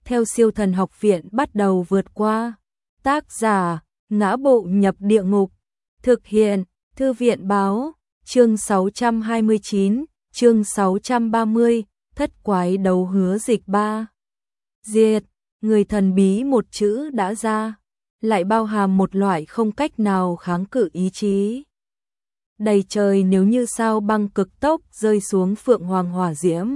theo Siêu Thần Học Viện bắt đầu vượt qua. Tác giả: Ngã Bộ Nhập Địa Ngục. Thực hiện: Thư viện báo. Chương 629, chương 630, Thất Quái Đấu Hứa Dịch 3. Diệt, người thần bí một chữ đã ra, lại bao hàm một loại không cách nào kháng cự ý chí. Đầy trời nếu như sao băng cực tốc rơi xuống Phượng Hoàng hỏa diễm.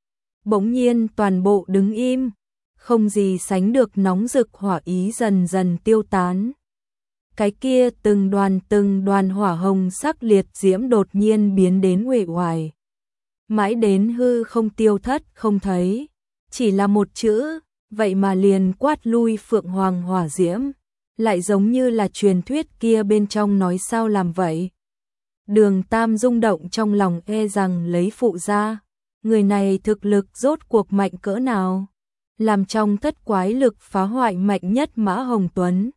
Bỗng nhiên toàn bộ đứng im, không gì sánh được nóng rực hỏa ý dần dần tiêu tán. Cái kia từng đoàn hỏa hồng sắc liệt diễm đột nhiên biến đến uể oải. Mãi đến hư không tiêu thất không thấy, chỉ là một chữ, vậy mà liền quát lui Phượng Hoàng hỏa diễm, lại giống như là truyền thuyết kia bên trong nói sao làm vậy. Đường Tam rung động trong lòng rằng lấy phụ ra, người này thực lực rốt cuộc mạnh cỡ nào, làm trong thất quái lực phá hoại mạnh nhất Mã Hồng Tuấn.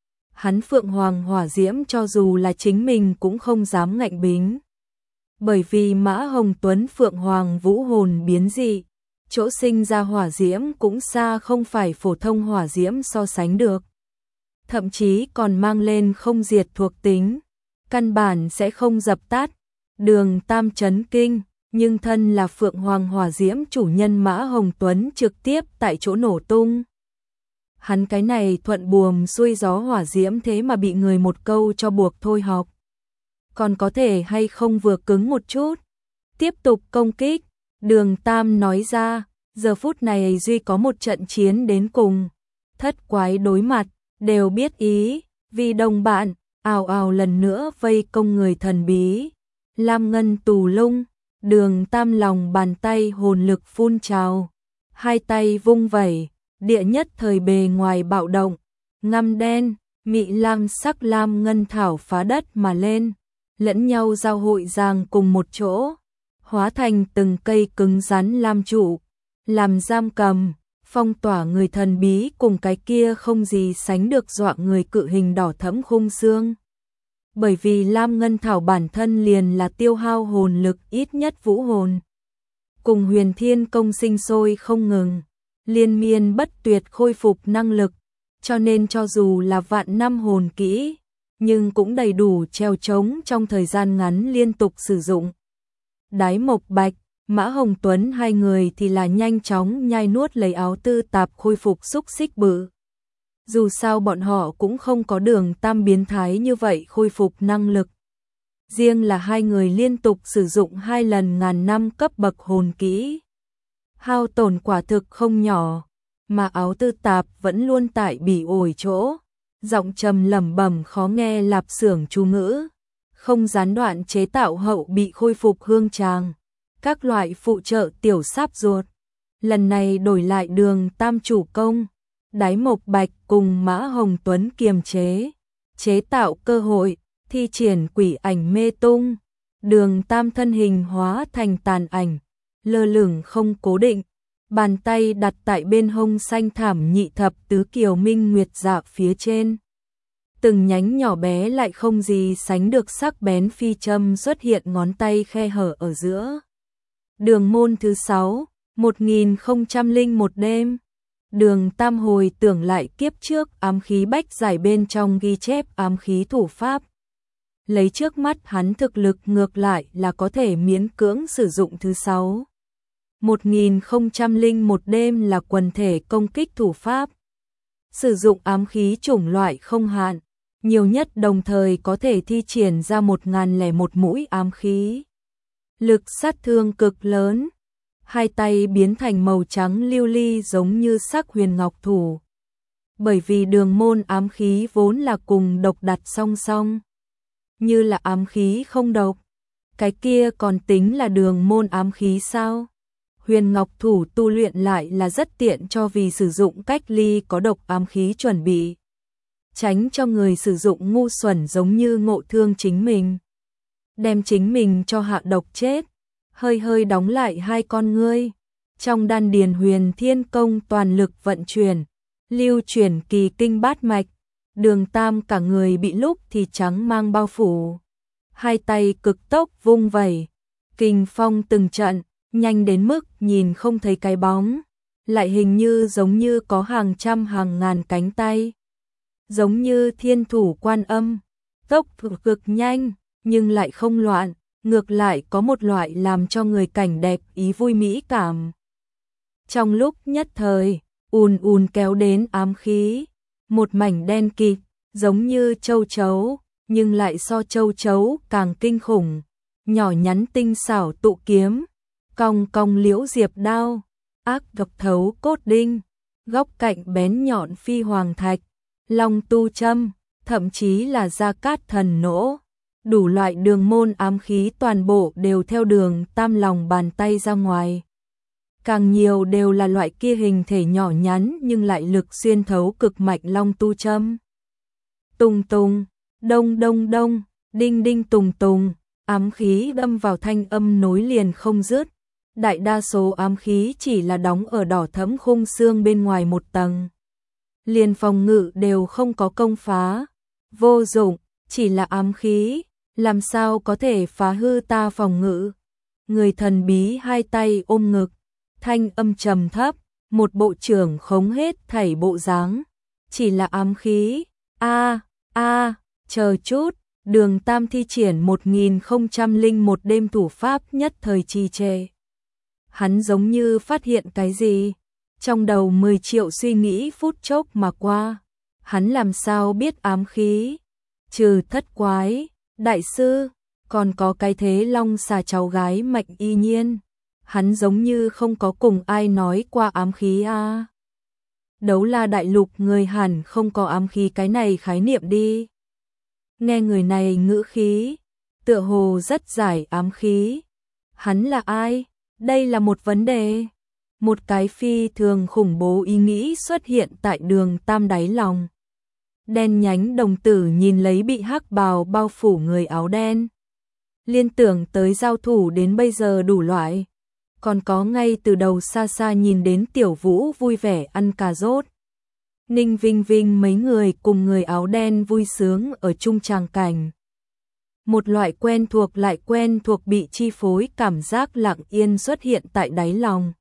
Hắn Phượng Hoàng hỏa diễm cho dù là chính mình cũng không dám ngạnh bính. Bởi vì Mã Hồng Tuấn Phượng Hoàng vũ hồn biến dị, chỗ sinh ra hỏa diễm cũng xa không phải phổ thông hỏa diễm so sánh được. Thậm chí còn mang lên không diệt thuộc tính, căn bản sẽ không dập tắt. Đường Tam chấn kinh, nhưng thân là Phượng Hoàng hỏa diễm chủ nhân Mã Hồng Tuấn trực tiếp tại chỗ nổ tung. Hắn cái này thuận buồm xuôi gió hỏa diễm thế mà bị người một câu cho buộc thôi học. Còn có thể hay không vừa cứng một chút, tiếp tục công kích. Đường Tam nói ra, giờ phút này duy có một trận chiến đến cùng. Thất quái đối mặt, đều biết ý, vì đồng bạn, ào ào lần nữa vây công người thần bí. Lam ngân tù lung, Đường Tam lòng bàn tay hồn lực phun trào, hai tay vung vẩy, địa nhất thời bề ngoài bạo động, ngăm đen, mị lam sắc lam ngân thảo phá đất mà lên, lẫn nhau giao hội ràng cùng một chỗ, hóa thành từng cây cứng rắn lam trụ, làm giam cầm, phong tỏa người thần bí cùng cái kia không gì sánh được dọa người cự hình đỏ thẫm khung xương. Bởi vì lam ngân thảo bản thân liền là tiêu hao hồn lực ít nhất vũ hồn, cùng huyền thiên công sinh sôi không ngừng, liên miên bất tuyệt khôi phục năng lực, cho nên cho dù là vạn năm hồn kỹ, nhưng cũng đầy đủ treo trống trong thời gian ngắn liên tục sử dụng. Đái Mộc Bạch, Mã Hồng Tuấn hai người thì là nhanh chóng nhai nuốt lấy áo tư tạp khôi phục xúc xích bự. Dù sao bọn họ cũng không có Đường Tam biến thái như vậy khôi phục năng lực. Riêng là hai người liên tục sử dụng 2 lần ngàn năm cấp bậc hồn kỹ, hao tổn quả thực không nhỏ, mà áo tư tạp vẫn luôn tại bỉ ổi chỗ, giọng trầm lẩm bẩm khó nghe lạp xưởng chú ngữ, không gián đoạn chế tạo hậu bị khôi phục hương tràng, các loại phụ trợ tiểu sáp ruột. Lần này đổi lại Đường Tam chủ công, Đái Mộc Bạch cùng Mã Hồng Tuấn kiềm chế tạo cơ hội, thi triển quỷ ảnh mê tung. Đường Tam thân hình hóa thành tàn ảnh, lơ lửng không cố định, bàn tay đặt tại bên hông xanh thảm nhị thập tứ kiều minh nguyệt dạ phía trên. Từng nhánh nhỏ bé lại không gì sánh được sắc bén phi châm xuất hiện ngón tay khe hở ở giữa. Đường môn thứ 6, 1001 đêm. Đường Tam hồi tưởng lại kiếp trước ám khí bách giải bên trong ghi chép ám khí thủ pháp. Lấy trước mắt hắn thực lực ngược lại là có thể miễn cưỡng sử dụng thứ 6. 1001 đêm là quần thể công kích thủ pháp. Sử dụng ám khí chủng loại không hạn, nhiều nhất đồng thời có thể thi triển ra 1001 mũi ám khí. Lực sát thương cực lớn. Hai tay biến thành màu trắng lưu ly giống như sắc huyền ngọc thủ. Bởi vì đường môn ám khí vốn là cùng độc đặt song song, như là ám khí không độc, cái kia còn tính là đường môn ám khí sao? Huyền ngọc thủ tu luyện lại là rất tiện cho vì sử dụng cách ly có độc ám khí chuẩn bị, tránh cho người sử dụng ngu xuẩn giống như ngộ thương chính mình, đem chính mình cho hạ độc chết. Hơi đóng lại hai con ngươi, trong đan điền huyền thiên công toàn lực vận chuyển, lưu chuyển kỳ kinh bát mạch. Đường Tam cả người bị lúc thì trắng mang bao phủ, hai tay cực tốc vung vẩy, kình phong từng trận, nhanh đến mức nhìn không thấy cái bóng, lại hình như giống như có hàng trăm hàng ngàn cánh tay. Giống như thiên thủ Quan Âm, tốc cực nhanh, nhưng lại không loạn, ngược lại có một loại làm cho người cảnh đẹp ý vui mỹ cảm. Trong lúc nhất thời, ùn ùn kéo đến ám khí, một mảnh đen kịt, giống như châu chấu, nhưng lại so châu chấu càng kinh khủng, nhỏ nhắn tinh xảo tụ kiếm, cong cong liễu diệp đao, ác độc thấu cốt đinh, góc cạnh bén nhọn phi hoàng thạch, long tu châm, thậm chí là gia cát thần nỗ, đủ loại đường môn ám khí toàn bộ đều theo đường tam lòng bàn tay ra ngoài. Càng nhiều đều là loại kia hình thể nhỏ nhắn nhưng lại lực xuyên thấu cực mạnh long tu châm. Tùng tùng, đông đông đông, đinh đinh tùng tùng, ám khí đâm vào thanh âm nối liền không dứt. Đại đa số ám khí chỉ là đóng ở đỏ thẫm khung xương bên ngoài một tầng. Liền phòng ngự đều không có công phá. Vô dụng, chỉ là ám khí, làm sao có thể phá hư ta phòng ngự. Người thần bí hai tay ôm ngực, thanh âm trầm thấp, một bộ trưởng khống hết thảy bộ dáng. Chỉ là ám khí, chờ chút, Đường Tam thi triển 1001 đêm thủ pháp nhất thời trì trệ. Hắn giống như phát hiện cái gì, trong đầu 10 triệu suy nghĩ phút chốc mà qua. Hắn làm sao biết ám khí, trừ Thất Quái, đại sư, còn có cái Thế Long xà cháu gái Mạnh Y Nhiên. Hắn giống như không có cùng ai nói qua ám khí a. Đấu La đại lục người hẳn không có ám khí cái này khái niệm đi. Nghe người này ngữ khí, tựa hồ rất giải ám khí. Hắn là ai? Đây là một vấn đề. Một cái phi thường khủng bố ý nghĩ xuất hiện tại Đường Tam đáy lòng. Đen nhánh đồng tử nhìn lấy bị hắc bào bao phủ người áo đen. Liên tưởng tới giao thủ đến bây giờ đủ loại. Còn có ngay từ đầu xa xa nhìn đến Tiểu Vũ vui vẻ ăn cà rốt. Ninh Vinh Vinh mấy người cùng người áo đen vui sướng ở chung tràng cảnh. Một loại quen thuộc lại quen thuộc bị chi phối cảm giác lặng yên xuất hiện tại đáy lòng.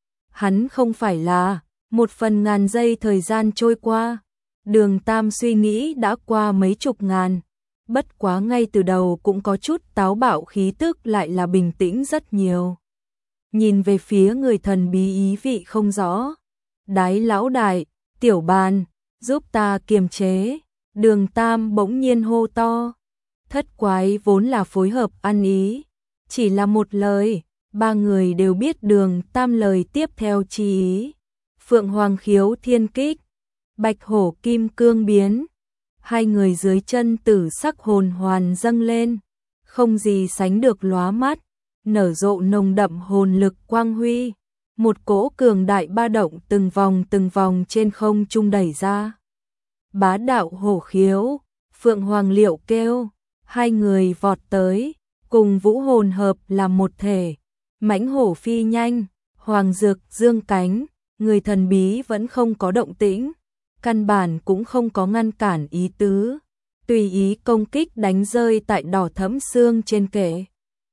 Hắn không phải là, một phần ngàn giây thời gian trôi qua, Đường Tam suy nghĩ đã qua mấy chục ngàn, bất quá ngay từ đầu cũng có chút táo bạo khí tức lại là bình tĩnh rất nhiều. Nhìn về phía người thần bí ý vị không rõ, Đái lão đại, Tiểu Bàn, giúp ta kiềm chế, Đường Tam bỗng nhiên hô to. Thất Quái vốn là phối hợp ăn ý, chỉ là một lời, ba người đều biết Đường Tam lời tiếp theo chi ý. Phượng Hoàng khiếu thiên kích, Bạch hổ kim cương biến, hai người dưới chân tử sắc hồn hoàn dâng lên, không gì sánh được lóa mắt, nở rộ nồng đậm hồn lực quang huy, một cỗ cường đại ba động từng vòng trên không trung đẩy ra. Bá đạo hổ khiếu, Phượng Hoàng liệu kêu, hai người vọt tới, cùng vũ hồn hợp làm một thể, mãnh hổ phi nhanh, hoàng dược dương cánh, người thần bí vẫn không có động tĩnh, căn bản cũng không có ngăn cản ý tứ, tùy ý công kích đánh rơi tại đỏ thẫm xương trên kệ.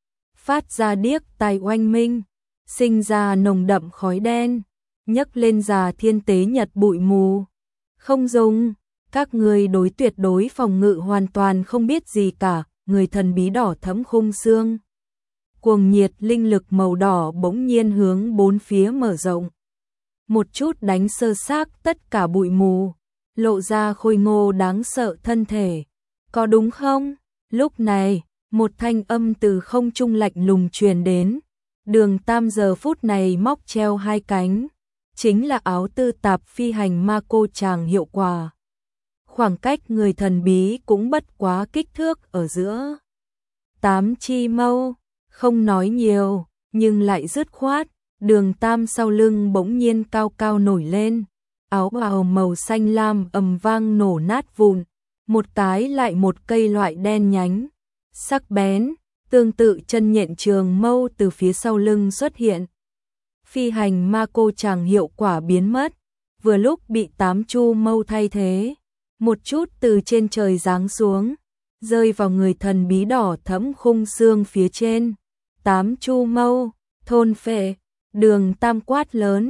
Phát ra điếc tai oanh minh, sinh ra nồng đậm khói đen, nhấc lên già thiên tế nhật bụi mù. Không dùng, các người đối tuyệt đối phòng ngự hoàn toàn không biết gì cả, người thần bí đỏ thẫm khung xương. Cuồng nhiệt linh lực màu đỏ bỗng nhiên hướng bốn phía mở rộng. Một chút đánh sơ xác tất cả bụi mù, lộ ra khôi ngô đáng sợ thân thể. Có đúng không? Lúc này, một thanh âm từ không trung lạnh lùng truyền đến. Đường Tam giờ phút này móc treo hai cánh, chính là áo tư tạp phi hành ma cô chàng hiệu quả. Khoảng cách người thần bí cũng bất quá kích thước ở giữa. Tám chi mâu, không nói nhiều, nhưng lại dứt khoát. Đường Tam sau lưng bỗng nhiên cao cao nổi lên, áo bào màu xanh lam ầm vang nổ nát vụn, một cái lại một cây loại đen nhánh, sắc bén, tương tự chân nhện trường mâu từ phía sau lưng xuất hiện. Phi hành ma cô chàng hiệu quả biến mất, vừa lúc bị tám chu mâu thay thế, một chút từ trên trời giáng xuống, rơi vào người thần bí đỏ thẫm khung xương phía trên. Tám chu mâu, thôn phệ. Đường Tam quát lớn,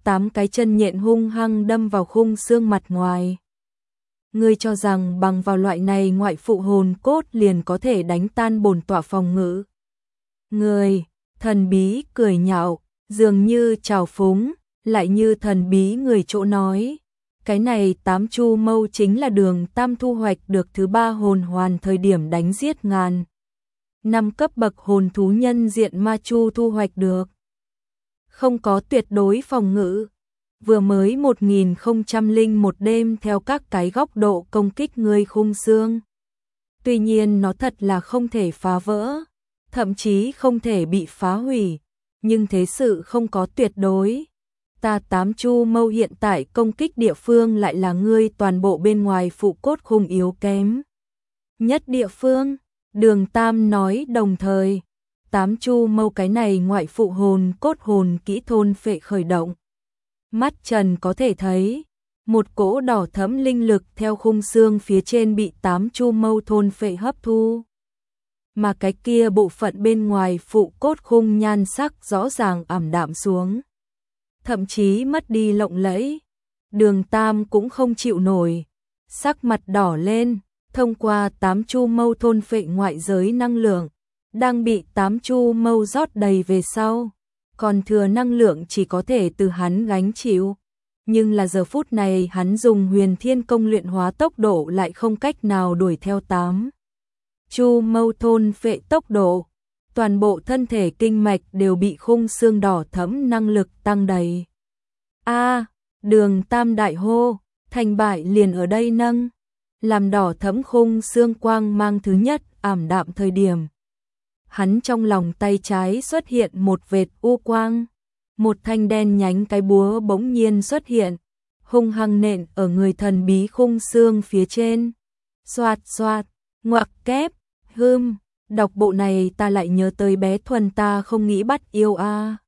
8 cái chân nhện hung hăng đâm vào khung xương mặt ngoài. Ngươi cho rằng bằng vào loại này ngoại phụ hồn cốt liền có thể đánh tan bổn tọa phòng ngự. Ngươi, thần bí cười nhạo, dường như trào phúng, lại như thần bí người chỗ nói. Cái này 8 chu mâu chính là Đường Tam thu hoạch được thứ 3 hồn hoàn thời điểm đánh giết ngàn 5 cấp bậc hồn thú nhân diện ma chu thu hoạch được. Không có tuyệt đối phòng ngự. Vừa mới 1001 đêm theo các cái góc độ công kích người khung xương. Tuy nhiên nó thật là không thể phá vỡ, thậm chí không thể bị phá hủy, nhưng thế sự không có tuyệt đối. Ta 8 chu mâu hiện tại công kích địa phương lại là ngươi toàn bộ bên ngoài phụ cốt khung yếu kém nhất địa phương. Đường Tam nói đồng thời, 8 chu mâu cái này ngoại phụ hồn cốt hồn kỹ thôn phệ khởi động. Mắt Trần có thể thấy, một cỗ đỏ thẫm linh lực theo khung xương phía trên bị 8 chu mâu thôn phệ hấp thu. Mà cái kia bộ phận bên ngoài phụ cốt khung nhan sắc rõ ràng ảm đạm xuống. Thậm chí mất đi lộng lẫy. Đường Tam cũng không chịu nổi, sắc mặt đỏ lên, thông qua 8 chu mâu thôn phệ ngoại giới năng lượng, đang bị 8 chu mâu rót đầy về sau, còn thừa năng lượng chỉ có thể từ hắn gánh chịu. Nhưng là giờ phút này hắn dùng Huyền Thiên Công luyện hóa tốc độ lại không cách nào đuổi theo 8 chu mâu thôn phệ tốc độ. Toàn bộ thân thể kinh mạch đều bị khung xương đỏ thẫm năng lực tăng đầy. Đường Tam đại hô, thành bại liền ở đây nâng. Làm đỏ thẫm khung xương quang mang thứ nhất ảm đạm thời điểm. Hắn trong lòng tay trái xuất hiện một vệt u quang. Một thanh đen nhánh cái búa bỗng nhiên xuất hiện, hung hăng nện ở người thần bí khung xương phía trên. Xoạt xoạt, ngoặc kép, đọc bộ này ta lại nhớ tới bé Thuần ta không nghĩ bắt yêu a.